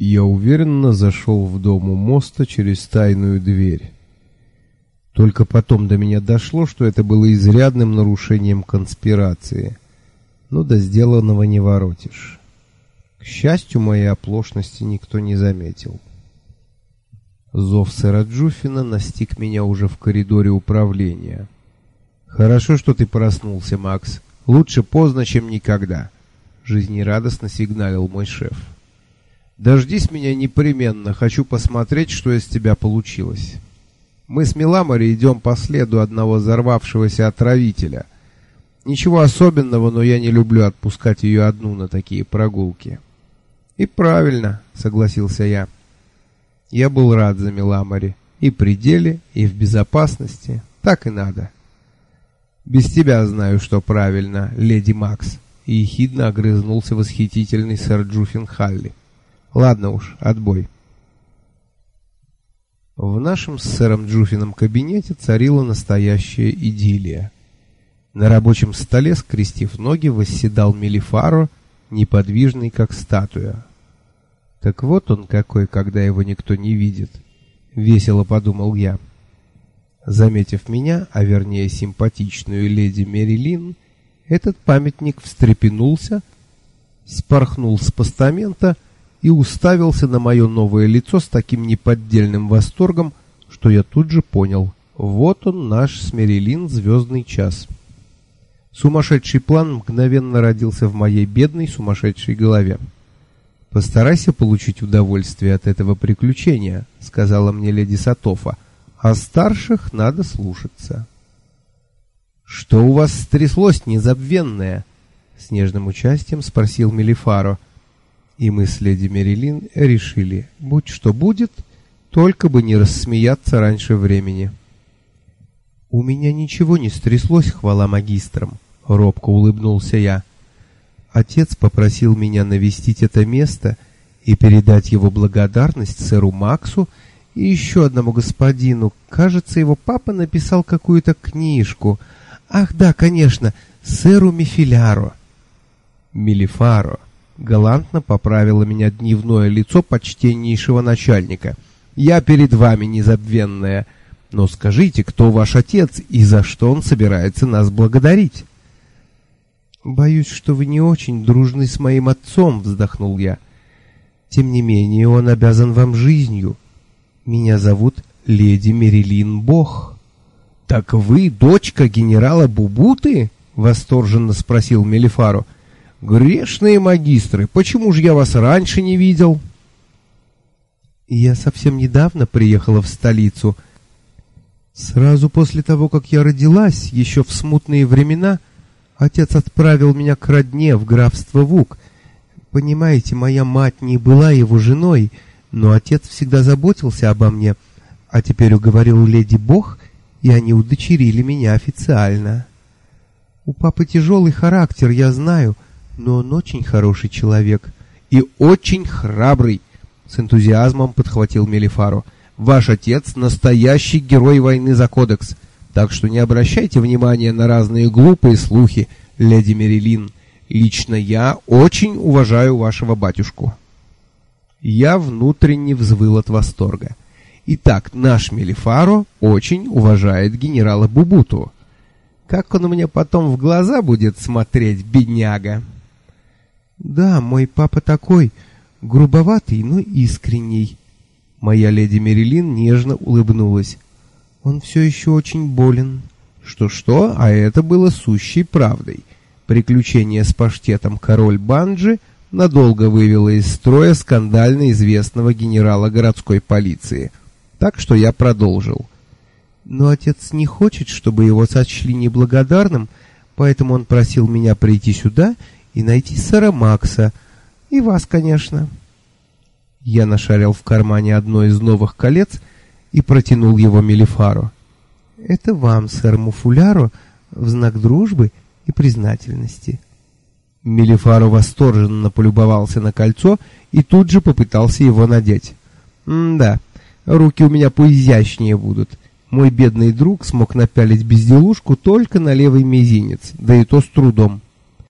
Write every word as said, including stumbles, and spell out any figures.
Я уверенно зашел в дом у моста через тайную дверь. Только потом до меня дошло, что это было изрядным нарушением конспирации. Ну да сделанного не воротишь. К счастью, моей оплошности никто не заметил. Зов сэра Джуффина настиг меня уже в коридоре управления. «Хорошо, что ты проснулся, Макс. Лучше поздно, чем никогда», — жизнерадостно сигналил мой шеф. «Дождись меня непременно, хочу посмотреть, что из тебя получилось. Мы с Миламори идем по следу одного взорвавшегося отравителя. Ничего особенного, но я не люблю отпускать ее одну на такие прогулки». «И правильно», — согласился я. Я был рад за Миламори. И при деле, и в безопасности. Так и надо. «Без тебя знаю, что правильно, леди Макс», — и ехидно огрызнулся восхитительный сэр Джуффин Халли. «Ладно уж, отбой». В нашем с сэром Джуффином кабинете царила настоящая идиллия. На рабочем столе, скрестив ноги, восседал Мелифаро, неподвижный, как статуя. «Так вот он какой, когда его никто не видит», — весело подумал я. Заметив меня, а вернее симпатичную леди Мерилин, этот памятник встрепенулся, спорхнул с постамента и уставился на мое новое лицо с таким неподдельным восторгом, что я тут же понял: вот он, наш с Мерилин звездный час. Сумасшедший план мгновенно родился в моей бедной сумасшедшей голове. «Постарайся получить удовольствие от этого приключения», — сказала мне леди Сатофа. «А старших надо слушаться». «Что у вас стряслось, незабвенное?» — с нежным участием спросил Мелифаро. И мы с леди Мерилин решили: будь что будет, только бы не рассмеяться раньше времени. «У меня ничего не стряслось, хвала магистрам», — робко улыбнулся я. «Отец попросил меня навестить это место и передать его благодарность сэру Максу и еще одному господину. Кажется, его папа написал какую-то книжку. Ах, да, конечно, сэру Мефиляро». «Мелифаро», — галантно поправило меня дневное лицо почтеннейшего начальника. «Я перед вами, незабвенная. Но скажите, кто ваш отец и за что он собирается нас благодарить?» «Боюсь, что вы не очень дружны с моим отцом», — вздохнул я. «Тем не менее, он обязан вам жизнью. Меня зовут леди Мерилин Бох». «Так вы дочка генерала Бубуты?» — восторженно спросил Мелифаро. «Грешные магистры, почему же я вас раньше не видел?» «Я совсем недавно приехала в столицу. Сразу после того, как я родилась, еще в смутные времена, отец отправил меня к родне в графство Вук. Понимаете, моя мать не была его женой, но отец всегда заботился обо мне, а теперь уговорил леди Бох, и они удочерили меня официально. У папы тяжелый характер, я знаю, но он очень хороший человек и очень храбрый», — с энтузиазмом подхватил Мелифаро. «Ваш отец — настоящий герой войны за кодекс. Так что не обращайте внимания на разные глупые слухи, леди Мерилин. Лично я очень уважаю вашего батюшку». Я внутренне взвыл от восторга. Итак, наш Мелифаро очень уважает генерала Бубуту. Как он мне потом в глаза будет смотреть, бедняга? «Да, мой папа такой, грубоватый, но искренний». Моя леди Мерилин нежно улыбнулась. «Он все еще очень болен». Что-что, а это было сущей правдой. Приключение с паштетом король Банджи надолго вывело из строя скандально известного генерала городской полиции. Так что я продолжил. «Но отец не хочет, чтобы его сочли неблагодарным, поэтому он просил меня прийти сюда и найти сэра Макса. И вас, конечно». Я нашарил в кармане одно из новых колец и протянул его Мелифаро. «Это вам, сэр Муфуляро, в знак дружбы и признательности». Мелифаро восторженно полюбовался на кольцо и тут же попытался его надеть. «М-да, руки у меня поизящнее будут. Мой бедный друг смог напялить безделушку только на левый мизинец, да и то с трудом».